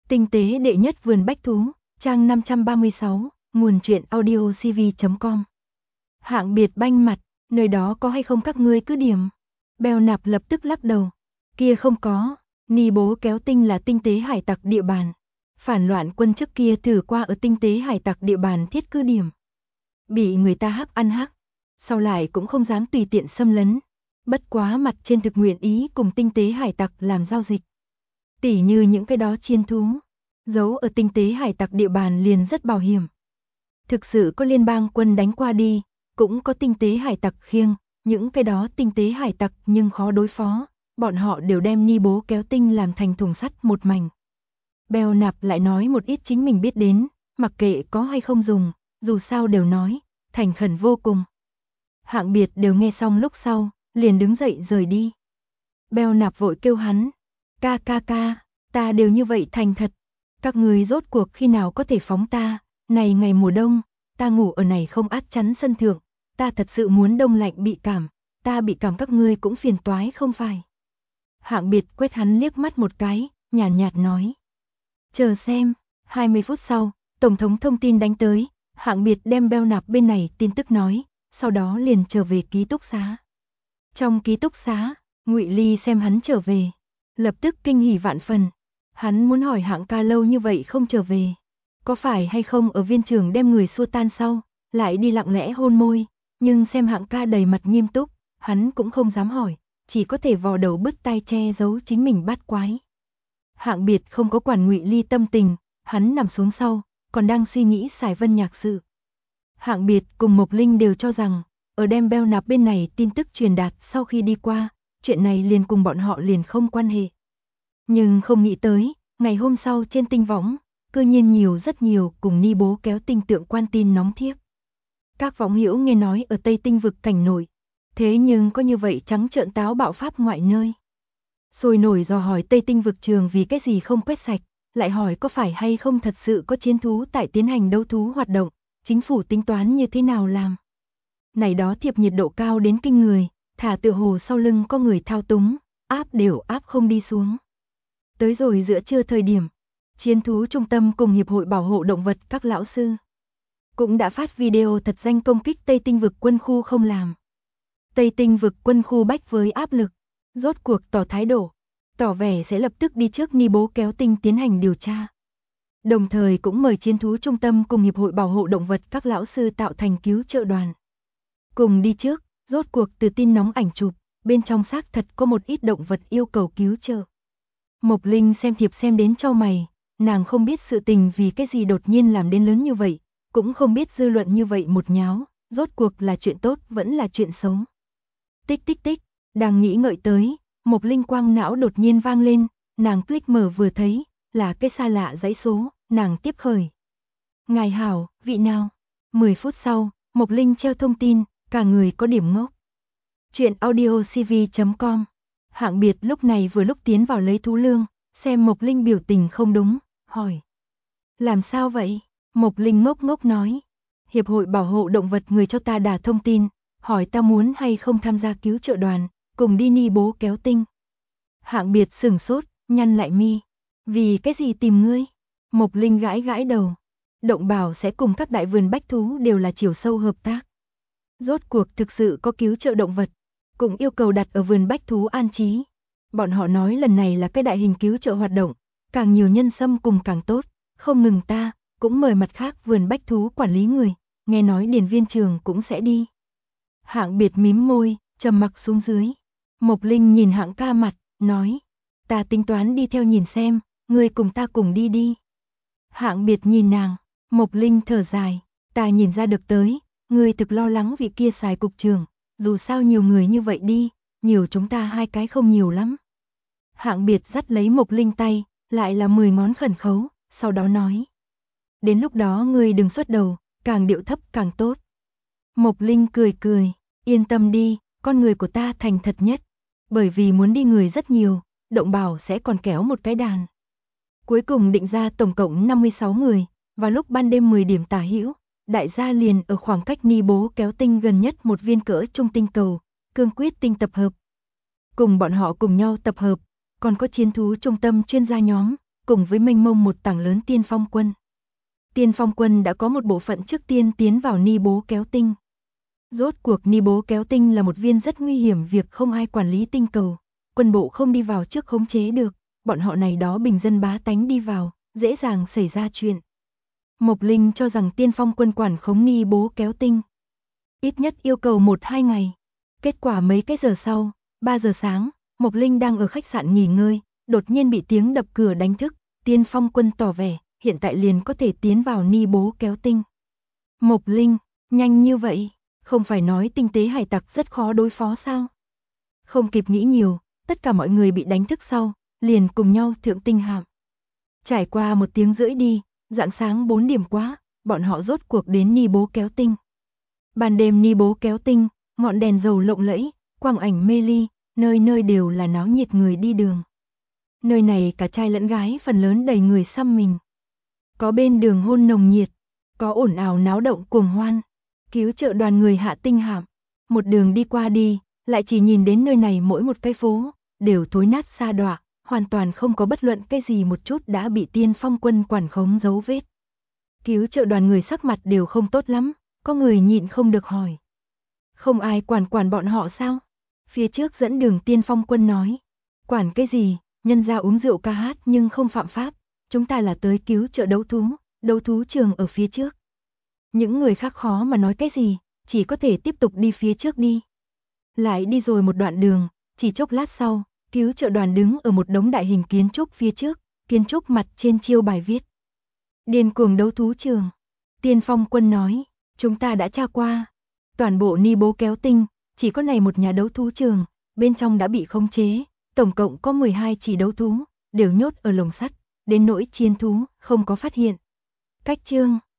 Tinh tế đệ nhất vườn bách thú, trang 536, nguồn truyện audiocv.com. Hạng biệt banh mặt, nơi đó có hay không các ngươi cứ điểm. Beo nạp lập tức lắc đầu. Kia không có, Ni bố kéo tinh là tinh tế hải tặc địa bàn. Phản loạn quân trước kia thử qua ở tinh tế hải tặc địa bàn thiết cứ điểm. Bị người ta hắc ăn hắc, sau lại cũng không dám tùy tiện xâm lấn. Bất quá mặt trên thực nguyện ý cùng tinh tế hải tặc làm giao dịch. Tỉ như những cái đó chiên thú, giấu ở tinh tế hải tặc địa bàn liền rất bảo hiểm. Thực sự có liên bang quân đánh qua đi, cũng có tinh tế hải tặc khiêng, những cái đó tinh tế hải tặc nhưng khó đối phó, bọn họ đều đem Ni bố kéo tinh làm thành thùng sắt một mảnh. Beo nạp lại nói một ít chính mình biết đến, mặc kệ có hay không dùng, dù sao đều nói, thành khẩn vô cùng. Hạng biệt đều nghe xong lúc sau, liền đứng dậy rời đi. Beo nạp vội kêu hắn, ca, ta đều như vậy thành thật, các người rốt cuộc khi nào có thể phóng ta, này ngày mùa đông, ta ngủ ở này không át chắn sân thượng, ta thật sự muốn đông lạnh bị cảm, ta bị cảm các ngươi cũng phiền toái không phải. Hạng biệt quét hắn liếc mắt một cái, nhàn nhạt nói. Chờ xem, 20 phút sau, Tổng thống thông tin đánh tới, hạng biệt đem Beo nạp bên này tin tức nói, sau đó liền trở về ký túc xá. Trong ký túc xá, Ngụy Ly xem hắn trở về, lập tức kinh hỉ vạn phần. Hắn muốn hỏi hạng ca lâu như vậy không trở về, có phải hay không ở viên trường đem người xua tan sau, lại đi lặng lẽ hôn môi, nhưng xem hạng ca đầy mặt nghiêm túc, hắn cũng không dám hỏi, chỉ có thể vò đầu bứt tai che giấu chính mình bát quái. Hạng biệt không có quản Ngụy Ly tâm tình, hắn nằm xuống sau, còn đang suy nghĩ Sải Vân nhạc sự. Hạng biệt cùng Mộc Linh đều cho rằng, ở đem Beo nạp bên này tin tức truyền đạt sau khi đi qua, chuyện này liền cùng bọn họ liền không quan hệ. Nhưng không nghĩ tới, ngày hôm sau trên tinh võng, cư nhiên rất nhiều cùng Ni bố kéo tinh tượng quan tin nóng thiếp. Các võng hữu nghe nói ở Tây Tinh vực cảnh nổi, thế nhưng có như vậy trắng trợn táo bạo pháp ngoại nơi. Sôi nổi dò hỏi Tây Tinh vực trường vì cái gì không quét sạch, lại hỏi có phải hay không thật sự có chiến thú tại tiến hành đấu thú hoạt động, chính phủ tính toán như thế nào làm. Này đó thiệp nhiệt độ cao đến kinh người, thả tựa hồ sau lưng có người thao túng, áp đều áp không đi xuống. Tới rồi giữa trưa thời điểm, chiến thú trung tâm cùng Hiệp hội Bảo hộ Động vật các lão sư cũng đã phát video thật danh công kích Tây Tinh vực quân khu không làm. Tây Tinh vực quân khu bách với áp lực, rốt cuộc tỏ thái độ, tỏ vẻ sẽ lập tức đi trước Ni bố kéo tinh tiến hành điều tra. Đồng thời cũng mời chiến thú trung tâm cùng Hiệp hội Bảo hộ Động vật các lão sư tạo thành cứu trợ đoàn. Cùng đi trước, rốt cuộc từ tin nóng ảnh chụp, bên trong xác thật có một ít động vật yêu cầu cứu trợ. Mộc Linh xem thiệp xem đến chau mày, nàng không biết sự tình vì cái gì đột nhiên làm đến lớn như vậy, cũng không biết dư luận như vậy một nháo, rốt cuộc là chuyện tốt vẫn là chuyện xấu. Tích tích tích, đang nghĩ ngợi tới, Mộc Linh quang não đột nhiên vang lên, nàng click mở vừa thấy, là cái xa lạ dãy số, nàng tiếp khởi. Ngài hảo, vị nào? 10 phút sau, Mộc Linh treo thông tin, cả người có điểm ngốc. Chuyện audiocv.com. Hạng biệt lúc này vừa lúc tiến vào lấy thú lương, xem Mộc Linh biểu tình không đúng, hỏi. Làm sao vậy? Mộc Linh ngốc ngốc nói. Hiệp hội Bảo hộ Động vật người cho ta đả thông tin, hỏi ta muốn hay không tham gia cứu trợ đoàn, cùng đi Ni bố kéo tinh. Hạng biệt sửng sốt, nhăn lại mi. Vì cái gì tìm ngươi? Mộc Linh gãi gãi đầu. Động Bảo sẽ cùng các đại vườn bách thú đều là chiều sâu hợp tác. Rốt cuộc thực sự có cứu trợ động vật, cũng yêu cầu đặt ở vườn bách thú an trí. Bọn họ nói lần này là cái đại hình cứu trợ hoạt động, càng nhiều nhân xâm cùng càng tốt, không ngừng ta, cũng mời mặt khác vườn bách thú quản lý người, nghe nói điền viên trường cũng sẽ đi. Hạng biệt mím môi, trầm mặc xuống dưới. Mộc Linh nhìn hạng ca mặt, nói, ta tính toán đi theo nhìn xem, ngươi cùng ta cùng đi đi. Hạng biệt nhìn nàng, Mộc Linh thở dài, ta nhìn ra được tới, ngươi thực lo lắng vị kia xài cục trưởng, dù sao nhiều người như vậy đi, nhiều chúng ta hai cái không nhiều lắm. Hạng biệt dắt lấy Mộc Linh tay, lại là 10 ngón khẩn khấu, sau đó nói. Đến lúc đó ngươi đừng xuất đầu, càng điệu thấp càng tốt. Mộc Linh cười cười, yên tâm đi, con người của ta thành thật nhất, bởi vì muốn đi người rất nhiều, Động Bảo sẽ còn kéo một cái đàn. Cuối cùng định ra tổng cộng 56 người, vào lúc ban đêm 10 điểm tả hữu, đại gia liền ở khoảng cách Ni bố kéo tinh gần nhất một viên cỡ trung tinh cầu, Cương Quyết tinh tập hợp. Cùng bọn họ cùng nhau tập hợp, còn có chiến thú trung tâm chuyên gia nhóm, cùng với mênh mông một tảng lớn tiên phong quân. Tiên phong quân đã có một bộ phận trước tiên tiến vào Ni Bố Kéo Tinh. Rốt cuộc Ni Bố Kéo Tinh là một viên rất nguy hiểm, việc không ai quản lý tinh cầu, quân bộ không đi vào trước khống chế được, bọn họ này đó bình dân bá tánh đi vào, dễ dàng xảy ra chuyện. Mộc Linh cho rằng tiên phong quân quản khống Ni Bố Kéo Tinh. Ít nhất yêu cầu 1-2 ngày. Kết quả mấy cái giờ sau, 3 giờ sáng, Mộc Linh đang ở khách sạn nghỉ ngơi, đột nhiên bị tiếng đập cửa đánh thức, tiên phong quân tỏ vẻ, hiện tại liền có thể tiến vào Ni Bố Kéo Tinh. Mộc Linh, nhanh như vậy, không phải nói tinh tế hải tặc rất khó đối phó sao? Không kịp nghĩ nhiều, tất cả mọi người bị đánh thức sau, liền cùng nhau thượng tinh hạm. Trải qua 1 tiếng rưỡi đi, rạng sáng 4 điểm quá, bọn họ rốt cuộc đến Ni Bố Kéo Tinh. Ban đêm Ni Bố Kéo Tinh, ngọn đèn dầu lộng lẫy, quang ảnh mê ly, nơi nơi đều là náo nhiệt người đi đường. Nơi này cả trai lẫn gái phần lớn đầy người xăm mình. Có bên đường hôn nồng nhiệt, có ồn ào náo động cuồng hoan. Cứu trợ đoàn người hạ tinh hạm, một đường đi qua đi, lại chỉ nhìn đến nơi này mỗi một cái phố, đều thối nát sa đọa, hoàn toàn không có bất luận cái gì một chút đã bị tiên phong quân quản khống dấu vết. Cứu trợ đoàn người sắc mặt đều không tốt lắm, có người nhịn không được hỏi. Không ai quản bọn họ sao? Phía trước dẫn đường tiên phong quân nói. Quản cái gì, nhân ra uống rượu ca hát nhưng không phạm pháp, chúng ta là tới cứu trợ đấu thú trường ở phía trước. Những người khác khó mà nói cái gì, chỉ có thể tiếp tục đi phía trước đi. Lại đi rồi một đoạn đường, chỉ chốc lát sau, cứu trợ đoàn đứng ở một đống đại hình kiến trúc phía trước, kiến trúc mặt trên chiêu bài viết. Điên cuồng đấu thú trường. Tiên phong quân nói, chúng ta đã tra qua. Toàn bộ Ni Bố Kéo Tinh, chỉ có này một nhà đấu thú trường, bên trong đã bị khống chế, tổng cộng có 12 chỉ đấu thú, đều nhốt ở lồng sắt, đến nỗi chiến thú, không có phát hiện. Cách chương